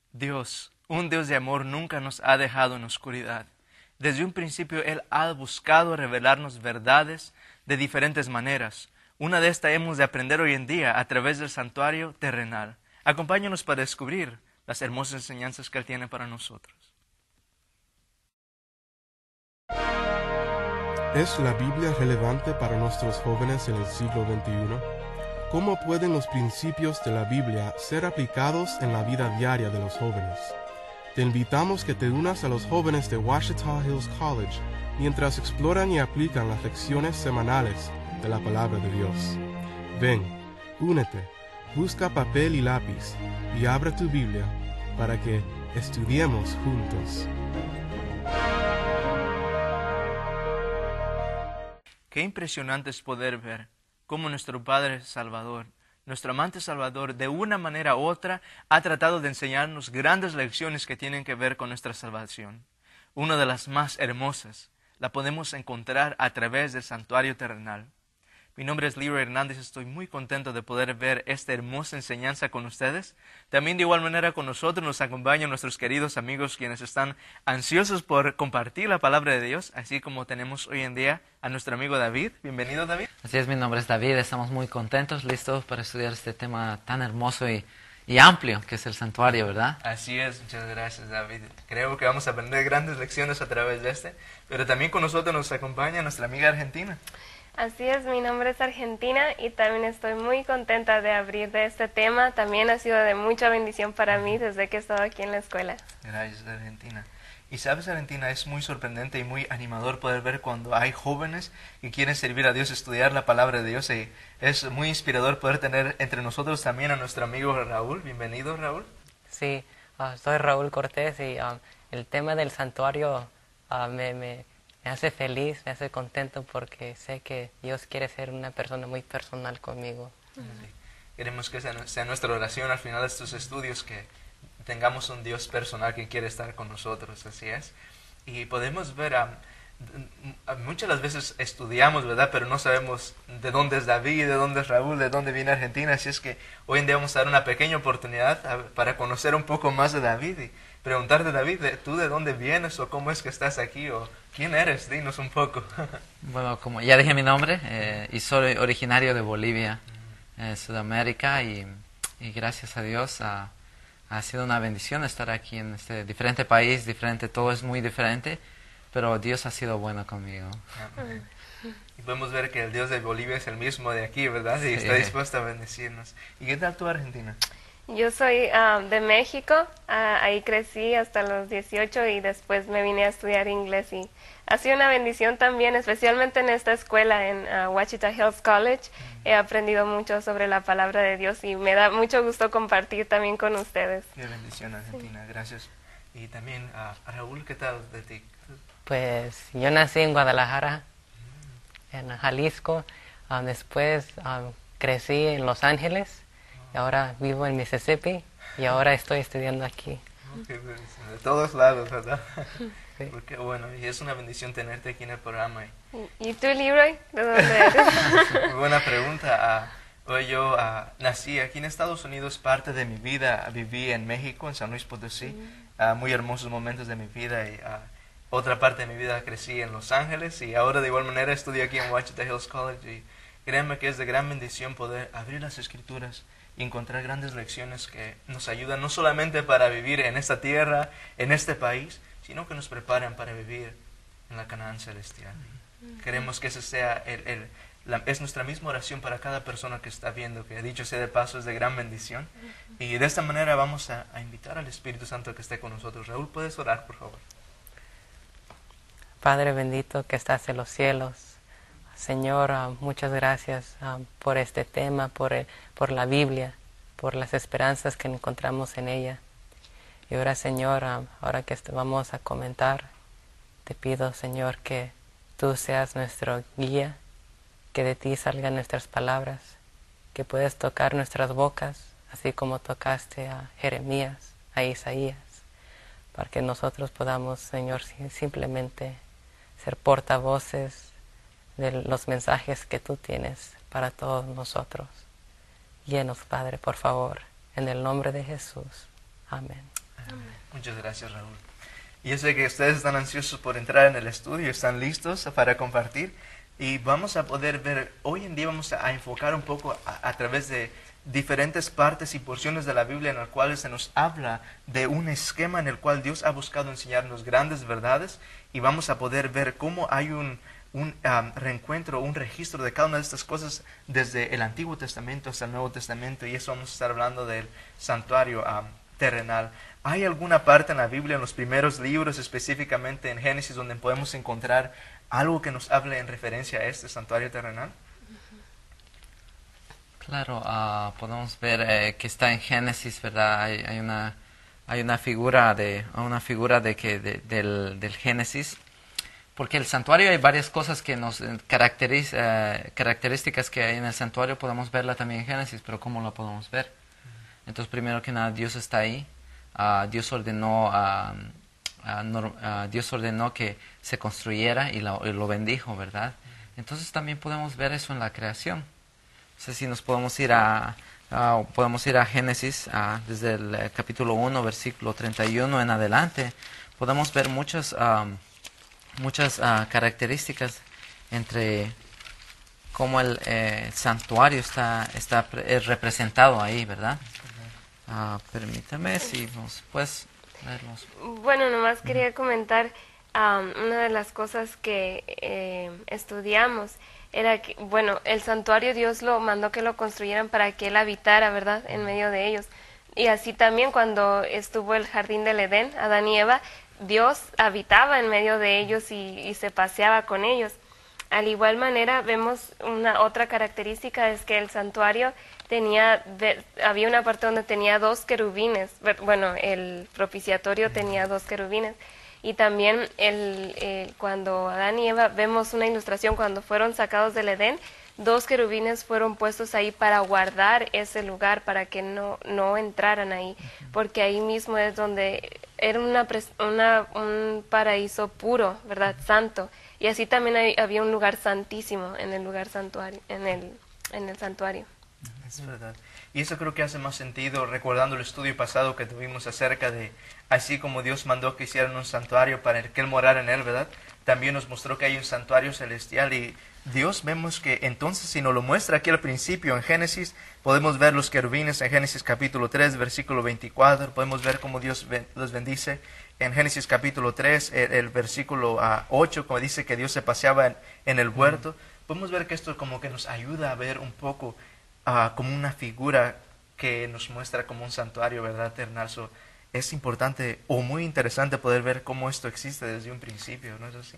Dios, un Dios de amor, nunca nos ha dejado en oscuridad. Desde un principio Él ha buscado revelarnos verdades de diferentes maneras. Una de estas hemos de aprender hoy en día a través del santuario terrenal. Acompáñanos para descubrir las hermosas enseñanzas que Él tiene para nosotros. ¿Es la Biblia relevante para nuestros jóvenes en el siglo XXI? ¿Cómo pueden los principios de la Biblia ser aplicados en la vida diaria de los jóvenes? Te invitamos que te unas a los jóvenes de Ouachita Hills College mientras exploran y aplican las lecciones semanales de la Palabra de Dios. Ven, únete, busca papel y lápiz y abre tu Biblia para que estudiemos juntos. Qué impresionante es poder ver cómo nuestro Padre Salvador, nuestro amante Salvador, de una manera u otra, ha tratado de enseñarnos grandes lecciones que tienen que ver con nuestra salvación. Una de las más hermosas la podemos encontrar a través del santuario terrenal. Mi nombre es Leroy Hernández, estoy muy contento de poder ver esta hermosa enseñanza con ustedes. También de igual manera con nosotros nos acompañan nuestros queridos amigos quienes están ansiosos por compartir la palabra de Dios, así como tenemos hoy en día a nuestro amigo David. Bienvenido, David. Así es, mi nombre es David, estamos muy contentos, listos para estudiar este tema tan hermoso y amplio que es el santuario, ¿verdad? Así es, muchas gracias, David. Creo que vamos a aprender grandes lecciones a través de este, pero también con nosotros nos acompaña nuestra amiga Argentina. Así es, mi nombre es Argentina y también estoy muy contenta de abrir de este tema. También ha sido de mucha bendición para mí desde que he estado aquí en la escuela. Gracias, Argentina. Y sabes, Argentina, es muy sorprendente y muy animador poder ver cuando hay jóvenes que quieren servir a Dios, estudiar la palabra de Dios. Y es muy inspirador poder tener entre nosotros también a nuestro amigo Raúl. Bienvenido, Raúl. Sí, soy Raúl Cortés y el tema del santuario me hace feliz, me hace contento porque sé que Dios quiere ser una persona muy personal conmigo. Sí. Queremos que sea nuestra oración al final de estos estudios, que tengamos un Dios personal que quiere estar con nosotros, así es. Y podemos ver, muchas de las veces estudiamos, ¿verdad? Pero no sabemos de dónde es David, de dónde es Raúl, de dónde viene Argentina, así es que hoy en día vamos a dar una pequeña oportunidad para conocer un poco más de David y preguntarte, David, ¿tú de dónde vienes o cómo es que estás aquí o quién eres? Dinos un poco. Bueno, como ya dije mi nombre, y soy originario de Bolivia, Sudamérica, y gracias a Dios ha sido una bendición estar aquí en este diferente país, todo es muy diferente, pero Dios ha sido bueno conmigo. Y podemos ver que el Dios de Bolivia es el mismo de aquí, ¿verdad? Y está dispuesto a bendecirnos. ¿Y qué tal tú, Argentina? Yo soy de México, ahí crecí hasta los 18 y después me vine a estudiar inglés y ha sido una bendición también, especialmente en esta escuela, en Ouachita Hills College. He aprendido mucho sobre la palabra de Dios y me da mucho gusto compartir también con ustedes. Qué bendición, Argentina, gracias. Y también, Raúl, ¿qué tal de ti? Pues yo nací en Guadalajara, en Jalisco, después crecí en Los Ángeles. Y ahora vivo en Mississippi y ahora estoy estudiando aquí. De todos lados, ¿verdad? Sí. Porque bueno, y es una bendición tenerte aquí en el programa. ¿Y tú, Leroy? ¿De dónde eres? Muy buena pregunta. Yo nací aquí en Estados Unidos, parte de mi vida viví en México, en San Luis Potosí, muy hermosos momentos de mi vida. Y otra parte de mi vida crecí en Los Ángeles y ahora de igual manera estudio aquí en Ouachita Hills College. Y créanme que es de gran bendición poder abrir las Escrituras y encontrar grandes lecciones que nos ayudan no solamente para vivir en esta tierra, en este país, sino que nos preparan para vivir en la Canaán celestial. Queremos que ese sea es nuestra misma oración para cada persona que está viendo, que dicho sea de paso es de gran bendición. Y de esta manera vamos a invitar al Espíritu Santo que esté con nosotros. Raúl, ¿puedes orar, por favor? Padre bendito que estás en los cielos, Señor, muchas gracias por este tema, por la Biblia, por las esperanzas que encontramos en ella. Y ahora, Señor, ahora que vamos a comentar, te pido, Señor, que tú seas nuestro guía, que de ti salgan nuestras palabras, que puedas tocar nuestras bocas, así como tocaste a Jeremías, a Isaías, para que nosotros podamos, Señor, simplemente ser portavoces de los mensajes que tú tienes para todos nosotros. Llenos, Padre, por favor, en el nombre de Jesús. Amén. Muchas gracias, Raúl. Y yo sé que ustedes están ansiosos por entrar en el estudio, están listos para compartir. Y vamos a poder ver, hoy en día vamos a enfocar un poco a través de diferentes partes y porciones de la Biblia en las cuales se nos habla de un esquema en el cual Dios ha buscado enseñarnos grandes verdades, y vamos a poder ver cómo hay un reencuentro, un registro de cada una de estas cosas desde el Antiguo Testamento hasta el Nuevo Testamento, y eso vamos a estar hablando del santuario terrenal. ¿Hay alguna parte en la Biblia, en los primeros libros, específicamente en Génesis, donde podemos encontrar algo que nos hable en referencia a este santuario terrenal? Claro, podemos ver que está en Génesis, ¿verdad? Hay una figura del Génesis, porque el santuario hay varias cosas que nos características que hay en el santuario, podemos verla también en Génesis, pero ¿cómo la podemos ver? Entonces, primero que nada, Dios está ahí. Dios ordenó que se construyera y lo bendijo, ¿verdad? Entonces también podemos ver eso en la creación. No sé si nos podemos ir a Génesis, desde el capítulo 1, versículo 31 en adelante. Podemos ver muchas características entre cómo el santuario está representado ahí, ¿verdad? Permítame si nos puedes leerlos. Bueno, nomás quería comentar una de las cosas que estudiamos era que, bueno, el santuario Dios lo mandó que lo construyeran para que Él habitara, ¿verdad?, en medio de ellos. Y así también cuando estuvo el jardín del Edén, Adán y Eva, Dios habitaba en medio de ellos y se paseaba con ellos. Al igual manera, vemos una otra característica, es que el santuario había una parte donde tenía 2 querubines, bueno, el propiciatorio tenía 2 querubines, y también cuando Adán y Eva, vemos una ilustración cuando fueron sacados del Edén, 2 querubines fueron puestos ahí para guardar ese lugar, para que no entraran ahí, porque ahí mismo es donde era un paraíso puro, ¿verdad?, santo, y así también había un lugar santísimo en el lugar santuario, en el santuario. Es verdad. Y eso creo que hace más sentido recordando el estudio pasado que tuvimos acerca de, así como Dios mandó que hicieran un santuario para que Él morara en él, ¿verdad? También nos mostró que hay un santuario celestial, y Dios vemos que entonces, si nos lo muestra aquí al principio en Génesis, podemos ver los querubines en Génesis capítulo 3, versículo 24, podemos ver cómo Dios los bendice en Génesis capítulo 3, el versículo 8, como dice que Dios se paseaba en el huerto. Podemos ver que esto como que nos ayuda a ver un poco como una figura que nos muestra como un santuario, ¿verdad?, eternal. Es importante o muy interesante poder ver cómo esto existe desde un principio, ¿no es así?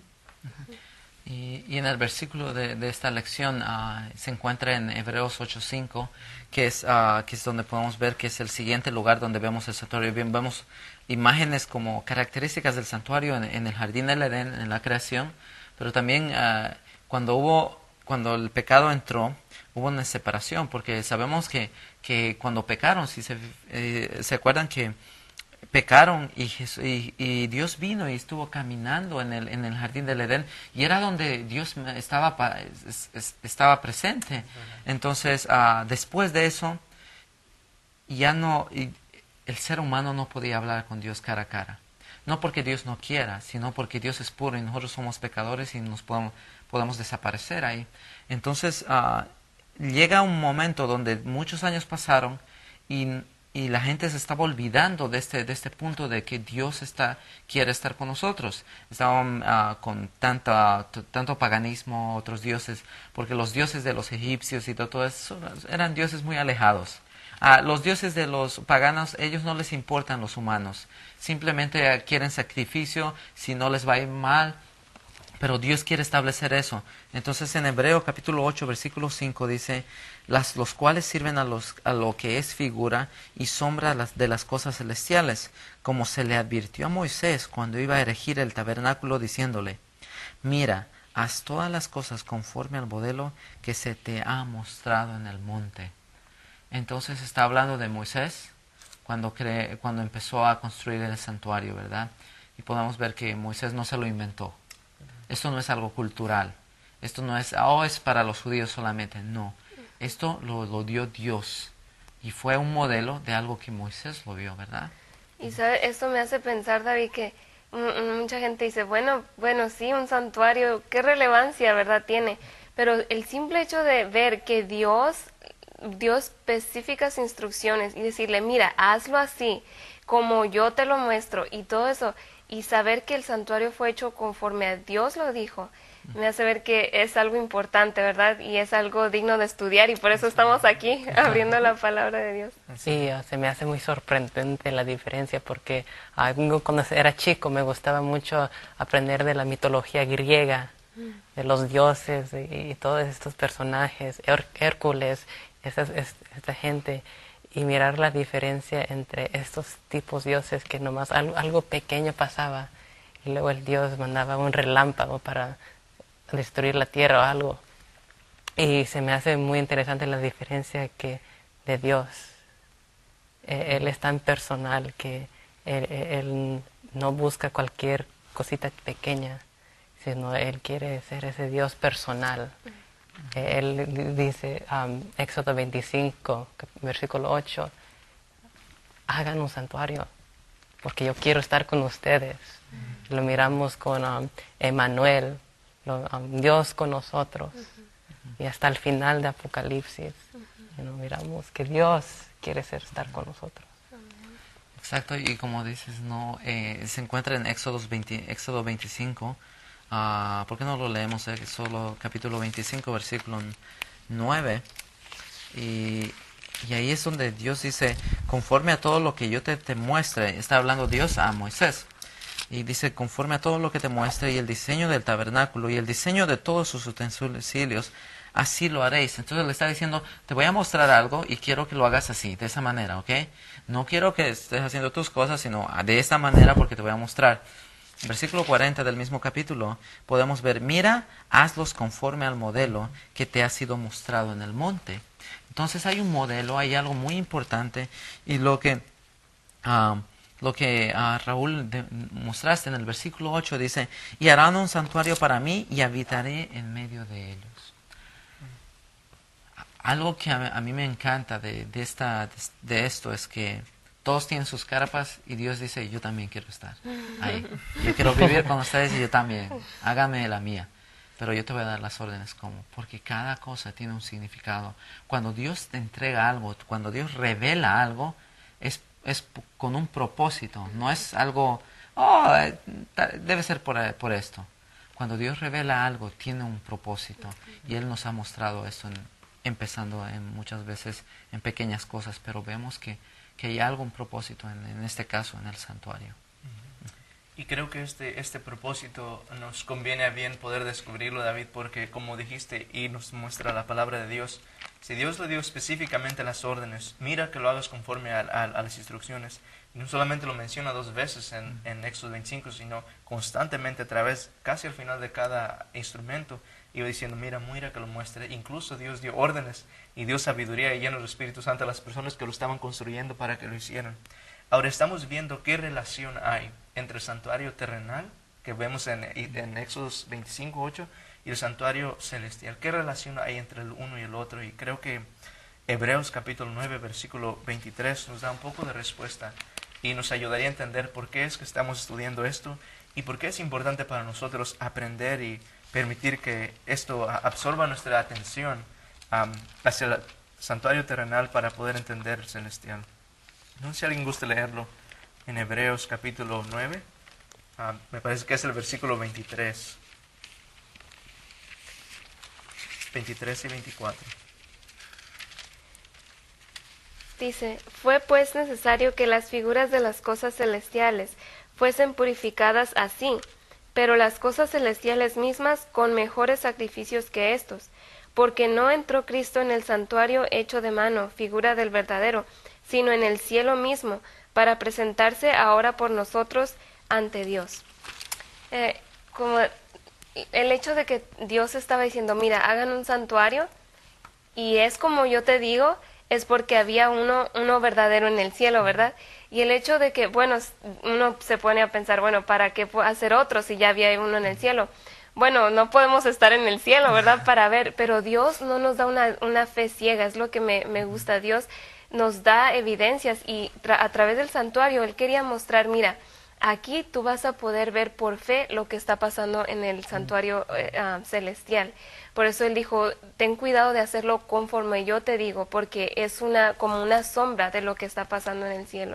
Y en el versículo de esta lección se encuentra en Hebreos 8:5, que es donde podemos ver que es el siguiente lugar donde vemos el santuario. Bien, vemos imágenes como características del santuario en el jardín del Edén, en la creación, pero también cuando el pecado entró, hubo una separación, porque sabemos que cuando pecaron, si se acuerdan que pecaron y Dios vino y estuvo caminando en el jardín del Edén, y era donde Dios estaba presente. Entonces, después de eso, el ser humano no podía hablar con Dios cara a cara. No porque Dios no quiera, sino porque Dios es puro y nosotros somos pecadores y nos podemos desaparecer ahí. Entonces, llega un momento donde muchos años pasaron y la gente se estaba olvidando de este punto de que Dios quiere estar con nosotros. Estaban con tanto paganismo, otros dioses, porque los dioses de los egipcios y todo eso eran dioses muy alejados. Los dioses de los paganos, ellos no les importan los humanos, simplemente quieren sacrificio si no les va a ir mal. Pero Dios quiere establecer eso. Entonces en Hebreo capítulo 8, versículo 5 dice, los cuales sirven a lo que es figura y sombra de las cosas celestiales, como se le advirtió a Moisés cuando iba a erigir el tabernáculo, diciéndole, mira, haz todas las cosas conforme al modelo que se te ha mostrado en el monte. Entonces está hablando de Moisés cuando empezó a construir el santuario, ¿verdad? Y podemos ver que Moisés no se lo inventó. Esto no es algo cultural. Esto no es, es para los judíos solamente. No. Esto lo dio Dios. Y fue un modelo de algo que Moisés lo vio, ¿verdad? Y ¿sabe? Esto me hace pensar, David, que mucha gente dice, bueno, sí, un santuario, qué relevancia, ¿verdad? Tiene. Pero el simple hecho de ver que Dios dio específicas instrucciones y decirle, mira, hazlo así, como yo te lo muestro, y todo eso, y saber que el santuario fue hecho conforme a Dios lo dijo, me hace ver que es algo importante, ¿verdad? Y es algo digno de estudiar, y por eso estamos aquí, abriendo la palabra de Dios. Sí, se me hace muy sorprendente la diferencia, porque cuando era chico me gustaba mucho aprender de la mitología griega, de los dioses y todos estos personajes, Hércules, esta gente, y mirar la diferencia entre estos tipos dioses que nomás algo pequeño pasaba y luego el dios mandaba un relámpago para destruir la tierra o algo. Y se me hace muy interesante la diferencia de Dios. Él es tan personal que él no busca cualquier cosita pequeña, sino Él quiere ser ese Dios personal. Él dice, Éxodo 25, versículo 8, hagan un santuario, porque yo quiero estar con ustedes. Lo miramos con Emmanuel, Dios con nosotros. Y hasta el final de Apocalipsis, miramos que Dios quiere estar con nosotros. Exacto, y como dices, no se encuentra en Éxodo 25. ¿Por qué no lo leemos? Solo capítulo 25, versículo 9. Y ahí es donde Dios dice, conforme a todo lo que yo te muestre, está hablando Dios a Moisés. Y dice, conforme a todo lo que te muestre, y el diseño del tabernáculo, y el diseño de todos sus utensilios, así lo haréis. Entonces le está diciendo, te voy a mostrar algo y quiero que lo hagas así, de esa manera, ¿ok? No quiero que estés haciendo tus cosas, sino de esta manera porque te voy a mostrar. Versículo 40 del mismo capítulo podemos ver, mira, hazlos conforme al modelo que te ha sido mostrado en el monte. Entonces hay un modelo, hay algo muy importante, y lo que Raúl mostraste en el versículo 8 dice, y harán un santuario para mí y habitaré en medio de ellos. Algo que a mí me encanta de esto es que todos tienen sus carpas y Dios dice, yo también quiero estar ahí. Yo quiero vivir con ustedes y yo también. Hágame la mía. Pero yo te voy a dar las órdenes como. Porque cada cosa tiene un significado. Cuando Dios te entrega algo, cuando Dios revela algo, es con un propósito. No es algo, debe ser por esto. Cuando Dios revela algo, tiene un propósito. Y Él nos ha mostrado eso, empezando muchas veces en pequeñas cosas. Pero vemos que hay algún propósito en este caso, en el santuario. Y creo que este propósito nos conviene a bien poder descubrirlo, David, porque como dijiste y nos muestra la palabra de Dios, si Dios le dio específicamente las órdenes, mira que lo hagas conforme a las instrucciones. Y no solamente lo menciona 2 veces en Éxodo 25, sino constantemente a través, casi al final de cada instrumento, iba diciendo, mira que lo muestre. Incluso Dios dio órdenes y dio sabiduría y lleno del Espíritu Santo a las personas que lo estaban construyendo para que lo hicieran. Ahora estamos viendo qué relación hay entre el santuario terrenal, que vemos en Éxodo 25:8, y el santuario celestial. ¿Qué relación hay entre el uno y el otro? Y creo que Hebreos capítulo 9, versículo 23 nos da un poco de respuesta y nos ayudaría a entender por qué es que estamos estudiando esto y por qué es importante para nosotros aprender y permitir que esto absorba nuestra atención hacia el santuario terrenal para poder entender el celestial. No sé si alguien gusta leerlo en Hebreos capítulo 9. Me parece que es el versículo 23 y 24. Dice, fue pues necesario que las figuras de las cosas celestiales fuesen purificadas así, pero las cosas celestiales mismas con mejores sacrificios que estos, porque no entró Cristo en el santuario hecho de mano, figura del verdadero, sino en el cielo mismo, para presentarse ahora por nosotros ante Dios. Como el hecho de que Dios estaba diciendo, mira, hagan un santuario, y es como yo te digo, es porque había uno verdadero en el cielo, ¿verdad? Y el hecho de que, bueno, uno se pone a pensar, bueno, ¿para qué hacer otro si ya había uno en el cielo? Bueno, no podemos estar en el cielo, ¿verdad? Para ver, pero Dios no nos da una fe ciega, es lo que me gusta. Dios nos da evidencias y a través del santuario Él quería mostrar, mira, aquí tú vas a poder ver por fe lo que está pasando en el santuario celestial. Por eso Él dijo, ten cuidado de hacerlo conforme yo te digo, porque es como una sombra de lo que está pasando en el cielo.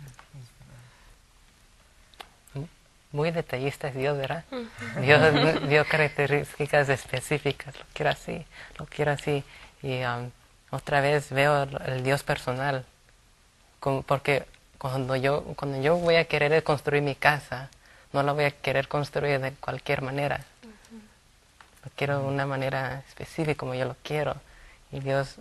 Muy detallista es Dios, ¿verdad? Dios dio características específicas, lo quiero así. Y otra vez veo el Dios personal, porque cuando yo voy a querer construir mi casa, no la voy a querer construir de cualquier manera. Lo quiero de una manera específica como yo lo quiero. Y Dios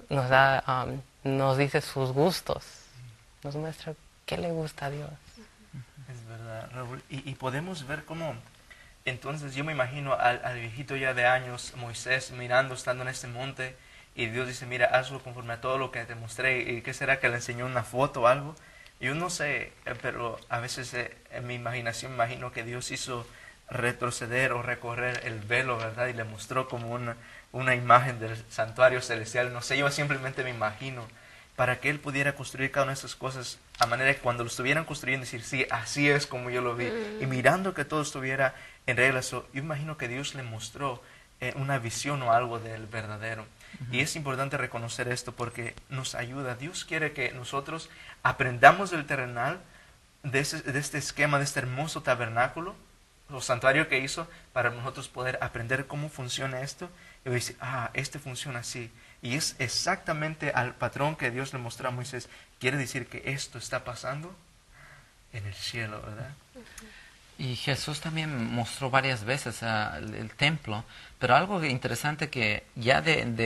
nos dice sus gustos, nos muestra qué le gusta a Dios. Es verdad, Raúl. Y podemos ver cómo, entonces yo me imagino al viejito ya de años, Moisés, mirando, estando en este monte, y Dios dice, mira, hazlo conforme a todo lo que te mostré. ¿Y qué será que le enseñó una foto o algo? Yo no sé, pero a veces en mi imaginación me imagino que Dios hizo retroceder o recorrer el velo, ¿verdad? Y le mostró como una imagen del santuario celestial. No sé, yo simplemente me imagino, para que Él pudiera construir cada una de esas cosas a manera que cuando lo estuvieran construyendo decir, sí, así es como yo lo vi. Y mirando que todo estuviera en regla, yo imagino que Dios le mostró una visión o algo del verdadero. Y es importante reconocer esto porque nos ayuda. Dios quiere que nosotros aprendamos del terrenal, de este esquema, de este hermoso tabernáculo o santuario que hizo, para nosotros poder aprender cómo funciona esto. Y decir, este funciona así. Y es exactamente al patrón que Dios le mostró a Moisés. Quiere decir que esto está pasando en el cielo, ¿verdad? Y Jesús también mostró varias veces el templo, pero algo interesante que ya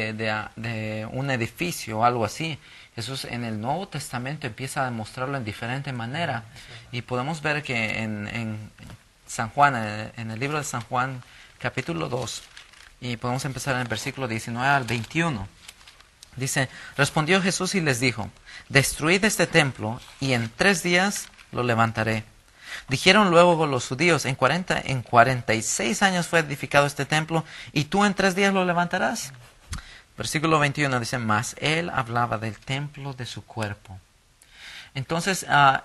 de un edificio o algo así, Jesús en el Nuevo Testamento empieza a mostrarlo en diferente manera. Y podemos ver que en San Juan, en el libro de San Juan, capítulo 2, y podemos empezar en el versículo 19 al 21. Dice, respondió Jesús y les dijo, destruid este templo y en 3 días lo levantaré. Dijeron luego los judíos, en 46 años fue edificado este templo y tú en 3 días lo levantarás. Versículo 21 dice, mas él hablaba del templo de su cuerpo. Entonces,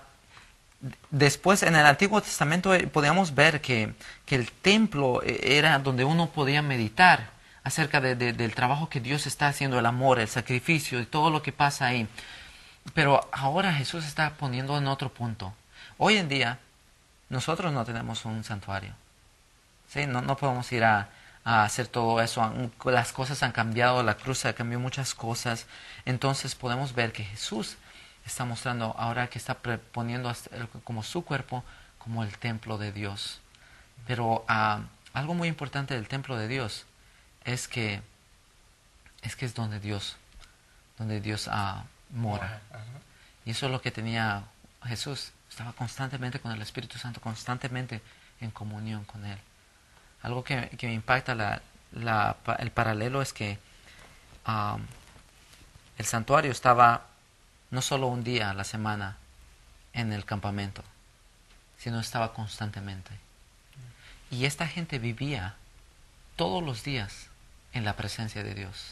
después en el Antiguo Testamento podíamos ver que el templo era donde uno podía meditar acerca del trabajo que Dios está haciendo, el amor, el sacrificio y todo lo que pasa ahí. Pero ahora Jesús está poniendo en otro punto. Hoy en día, nosotros no tenemos un santuario. ¿Sí? No podemos ir a hacer todo eso. Las cosas han cambiado, la cruz ha cambiado muchas cosas. Entonces podemos ver que Jesús está mostrando ahora que está poniendo como su cuerpo como el templo de Dios. Pero algo muy importante del templo de Dios es que es donde Dios mora. Y eso es lo que tenía Jesús. Estaba constantemente con el Espíritu Santo, constantemente en comunión con Él. Algo que me impacta el paralelo es que el santuario estaba no solo un día a la semana en el campamento, sino estaba constantemente. Y esta gente vivía todos los días en la presencia de Dios.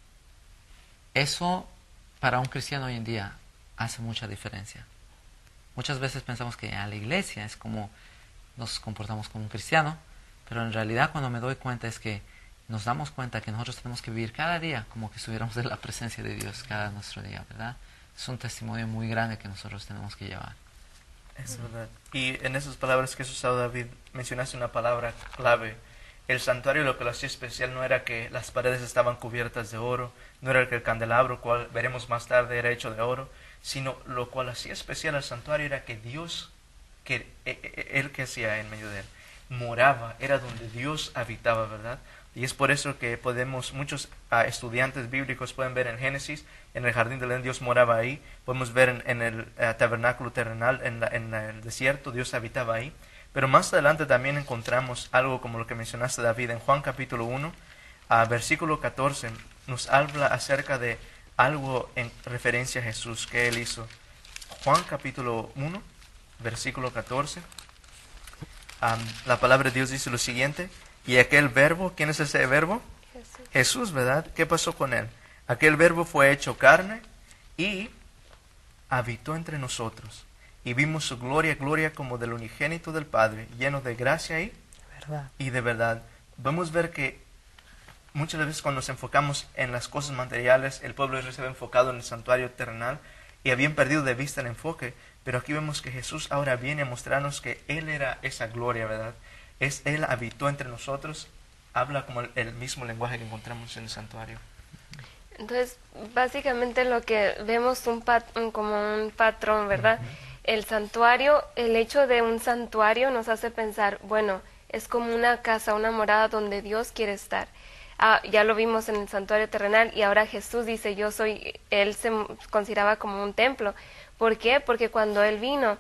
Eso para un cristiano hoy en día hace mucha diferencia. Muchas veces pensamos que a la iglesia es como nos comportamos como un cristiano, pero en realidad cuando me doy cuenta es que nos damos cuenta que nosotros tenemos que vivir cada día como que estuviéramos en la presencia de Dios cada nuestro día, ¿verdad? Es un testimonio muy grande que nosotros tenemos que llevar. Es verdad. Y en esas palabras que has usado, David, mencionaste una palabra clave. El santuario, lo que lo hacía especial no era que las paredes estaban cubiertas de oro, no era que el candelabro, cual veremos más tarde, era hecho de oro, sino lo cual hacía especial al santuario era que Dios, Él que hacía en medio de él, moraba, era donde Dios habitaba, ¿verdad? Y es por eso que muchos estudiantes bíblicos pueden ver en Génesis, en el jardín del Edén Dios moraba ahí, podemos ver en el tabernáculo terrenal, en el desierto, Dios habitaba ahí. Pero más adelante también encontramos algo como lo que mencionaste, David, en Juan capítulo 1, versículo 14, nos habla acerca de algo en referencia a Jesús que Él hizo. Juan capítulo 1, versículo 14, la palabra de Dios dice lo siguiente, y aquel verbo, ¿quién es ese verbo? Jesús. Jesús, ¿verdad? ¿Qué pasó con Él? Aquel verbo fue hecho carne y habitó entre nosotros, y vimos su gloria, gloria como del unigénito del Padre, lleno de gracia ¿Verdad? y de verdad. Vamos a ver que muchas veces cuando nos enfocamos en las cosas materiales, el pueblo de Israel se había enfocado en el santuario terrenal y habían perdido de vista el enfoque, pero aquí vemos que Jesús ahora viene a mostrarnos que Él era esa gloria, ¿verdad? Él habitó entre nosotros, habla como el mismo lenguaje que encontramos en el santuario. Entonces, básicamente lo que vemos como un patrón, ¿verdad? El santuario, el hecho de un santuario nos hace pensar, bueno, es como una casa, una morada donde Dios quiere estar. Ya lo vimos en el santuario terrenal y ahora Jesús dice, Él se consideraba como un templo. ¿Por qué? Porque cuando Él vino,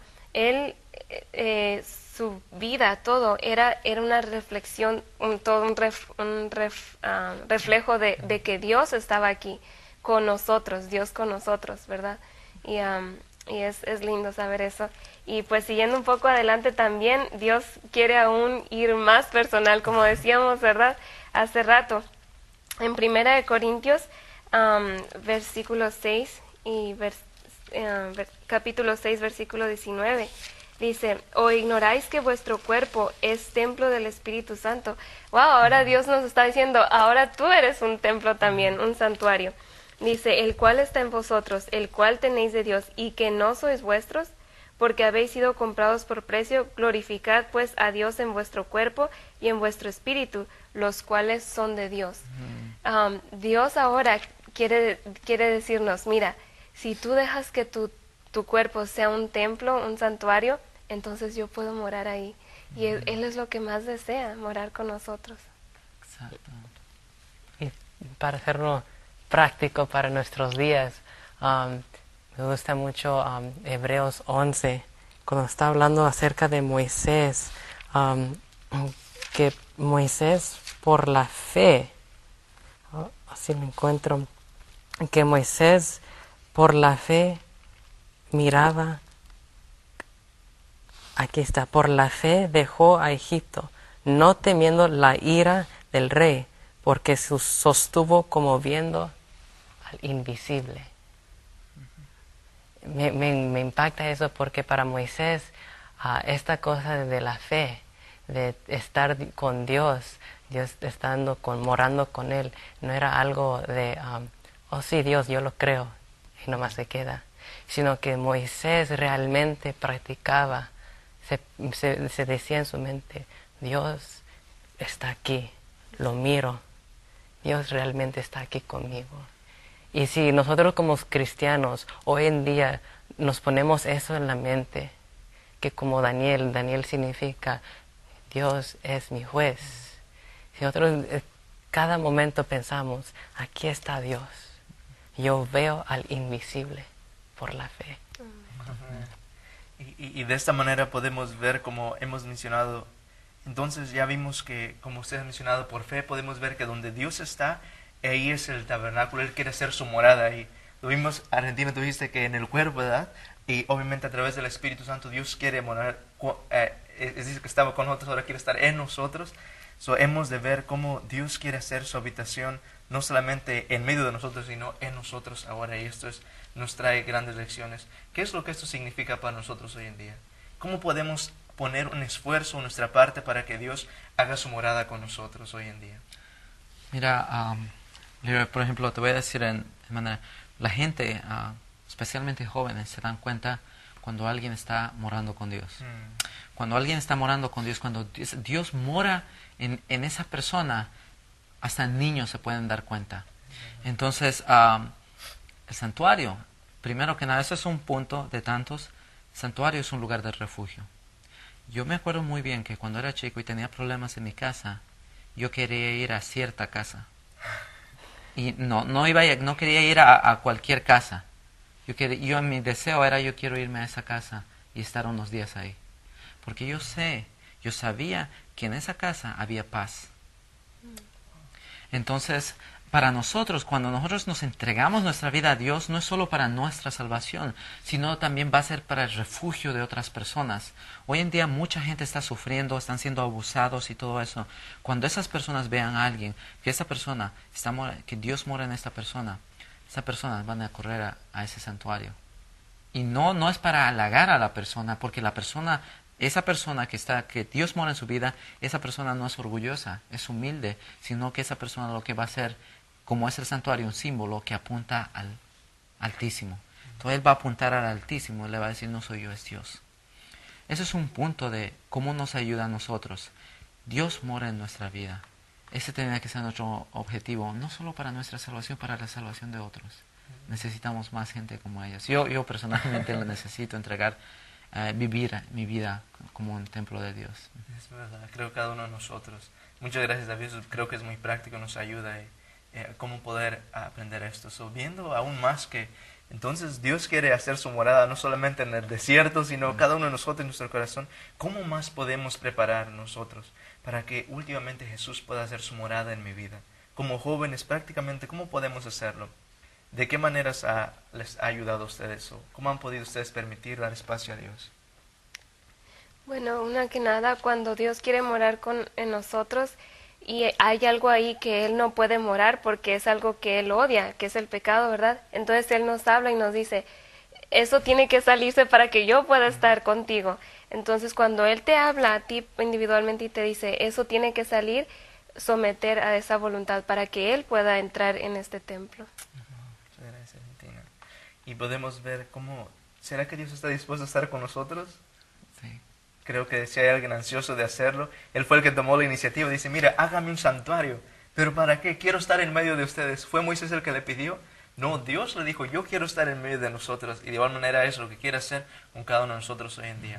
su vida, todo, era una reflexión, un reflejo de que Dios estaba aquí con nosotros, Dios con nosotros, ¿verdad? Y es lindo saber eso. Y pues siguiendo un poco adelante también, Dios quiere aún ir más personal, como decíamos, ¿verdad? Hace rato. En 1 Corintios, versículo 6 y capítulo 6, versículo 19, dice, ¿o ignoráis que vuestro cuerpo es templo del Espíritu Santo? Wow, ahora Dios nos está diciendo, ahora tú eres un templo también, un santuario. Dice, el cual está en vosotros, el cual tenéis de Dios, y que no sois vuestros, porque habéis sido comprados por precio. Glorificad pues a Dios en vuestro cuerpo y en vuestro espíritu, los cuales son de Dios. Dios ahora quiere decirnos, mira, si tú dejas que tu cuerpo sea un templo, un santuario, entonces yo puedo morar ahí. Y Él es lo que más desea, morar con nosotros. Exacto. Y para hacerlo práctico para nuestros días, me gusta mucho Hebreos 11, cuando está hablando acerca de Moisés, que Moisés por la fe, así lo encuentro, que Moisés por la fe miraba, aquí está, por la fe dejó a Egipto, no temiendo la ira del rey, porque se sostuvo como viendo al invisible. Me impacta eso porque para Moisés esta cosa de la fe, de estar con Dios estando morando con Él, no era algo de, oh sí, Dios, yo lo creo, y nomás se queda, sino que Moisés realmente practicaba, se decía en su mente, Dios está aquí, lo miro, Dios realmente está aquí conmigo. Y si nosotros como cristianos hoy en día nos ponemos eso en la mente, que como Daniel significa Dios es mi juez. Si nosotros cada momento pensamos, aquí está Dios, yo veo al invisible por la fe. Y de esta manera podemos ver, como hemos mencionado, entonces ya vimos que, como usted ha mencionado, por fe podemos ver que donde Dios está, ahí es el tabernáculo, Él quiere hacer su morada ahí. Lo vimos, Argentina, tú dijiste que en el cuerpo, ¿verdad? Y obviamente a través del Espíritu Santo Dios quiere morar, es decir, que estaba con nosotros, ahora quiere estar en nosotros. So, hemos de ver cómo Dios quiere hacer su habitación, no solamente en medio de nosotros, sino en nosotros ahora. Y esto nos trae grandes lecciones. ¿Qué es lo que esto significa para nosotros hoy en día? ¿Cómo podemos poner un esfuerzo en nuestra parte para que Dios haga su morada con nosotros hoy en día? Mira, yo, por ejemplo, te voy a decir de manera, la gente, especialmente jóvenes, se dan cuenta cuando alguien está morando con Dios. Cuando alguien está morando con Dios, cuando Dios mora en esa persona, hasta niños se pueden dar cuenta. Entonces, el santuario, primero que nada, eso es un punto de tantos. El santuario es un lugar de refugio. Yo me acuerdo muy bien que cuando era chico y tenía problemas en mi casa, yo quería ir a cierta casa. Y no quería ir a cualquier casa. Mi deseo era, yo quiero irme a esa casa y estar unos días ahí. Porque yo sabía que en esa casa había paz. Entonces, para nosotros, cuando nosotros nos entregamos nuestra vida a Dios, no es solo para nuestra salvación, sino también va a ser para el refugio de otras personas. Hoy en día mucha gente está sufriendo, están siendo abusados y todo eso. Cuando esas personas vean a alguien, que Dios mora en esta persona, esas personas van a correr a ese santuario. Y no es para halagar a la persona, porque esa persona que Dios mora en su vida, esa persona no es orgullosa, es humilde, sino que esa persona lo que va a hacer, como es el santuario, un símbolo que apunta al Altísimo. Entonces él va a apuntar al Altísimo y le va a decir, no soy yo, es Dios. Eso es un punto de cómo nos ayuda a nosotros. Dios mora en nuestra vida. Ese tendría que ser nuestro objetivo, no solo para nuestra salvación, para la salvación de otros. Necesitamos más gente como ellos. Yo personalmente lo necesito entregar, vivir mi vida como un templo de Dios. Es verdad, creo que cada uno de nosotros. Muchas gracias, David. Creo que es muy práctico, nos ayuda cómo poder aprender esto. Viendo aún más que entonces Dios quiere hacer su morada no solamente en el desierto, sino cada uno de nosotros en nuestro corazón. ¿Cómo más podemos preparar nosotros para que últimamente Jesús pueda hacer su morada en mi vida? Como jóvenes, prácticamente, ¿cómo podemos hacerlo? ¿De qué maneras les ha ayudado a ustedes? ¿O cómo han podido ustedes permitir dar espacio a Dios? Bueno, una que nada, cuando Dios quiere morar en nosotros y hay algo ahí que Él no puede morar porque es algo que Él odia, que es el pecado, ¿verdad? Entonces Él nos habla y nos dice, eso tiene que salirse para que yo pueda estar contigo. Entonces cuando Él te habla a ti individualmente y te dice, eso tiene que salir, someter a esa voluntad para que Él pueda entrar en este templo. Muchas gracias, Tina. Y podemos ver cómo, ¿será que Dios está dispuesto a estar con nosotros? Sí. Creo que si hay alguien ansioso de hacerlo, Él fue el que tomó la iniciativa. Dice, mira, hágame un santuario. ¿Pero para qué? Quiero estar en medio de ustedes. ¿Fue Moisés el que le pidió? No, Dios le dijo, yo quiero estar en medio de nosotros. Y de igual manera es lo que quiere hacer con cada uno de nosotros hoy en día.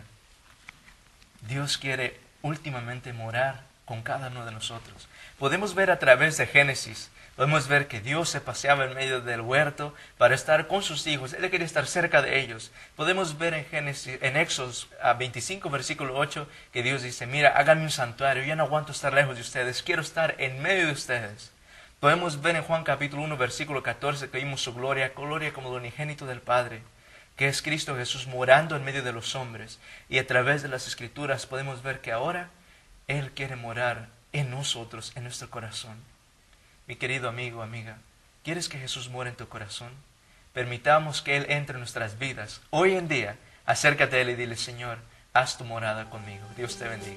Dios quiere últimamente morar con cada uno de nosotros. Podemos ver a través de Génesis, podemos ver que Dios se paseaba en medio del huerto para estar con sus hijos. Él quería estar cerca de ellos. Podemos ver en Éxodos 25, versículo 8, que Dios dice, mira, háganme un santuario, ya no aguanto estar lejos de ustedes, quiero estar en medio de ustedes. Podemos ver en Juan capítulo 1, versículo 14, que vimos su gloria como el unigénito del Padre, que es Cristo Jesús morando en medio de los hombres. Y a través de las Escrituras podemos ver que ahora Él quiere morar en nosotros, en nuestro corazón. Mi querido amigo, amiga, ¿quieres que Jesús muera en tu corazón? Permitamos que Él entre en nuestras vidas. Hoy en día, acércate a Él y dile, Señor, haz tu morada conmigo. Dios te bendiga.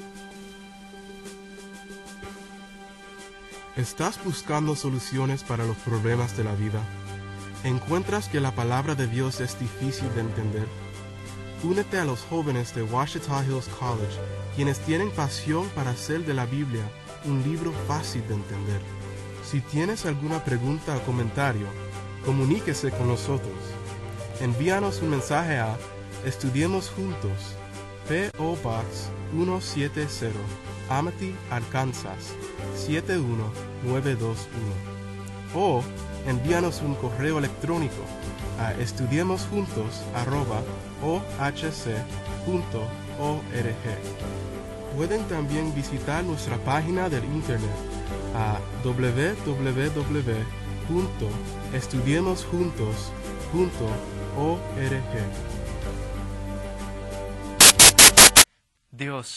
¿Estás buscando soluciones para los problemas de la vida? ¿Encuentras que la palabra de Dios es difícil de entender? Únete a los jóvenes de Ouachita Hills College, quienes tienen pasión para hacer de la Biblia un libro fácil de entender. Si tienes alguna pregunta o comentario, comuníquese con nosotros. Envíanos un mensaje a Estudiemos Juntos, P.O. Box 170, Amity, Arkansas 71921. O envíanos un correo electrónico a estudiemosjuntos@ohc.org. Pueden también visitar nuestra página del internet a www.estudiemosjuntos.org. Dios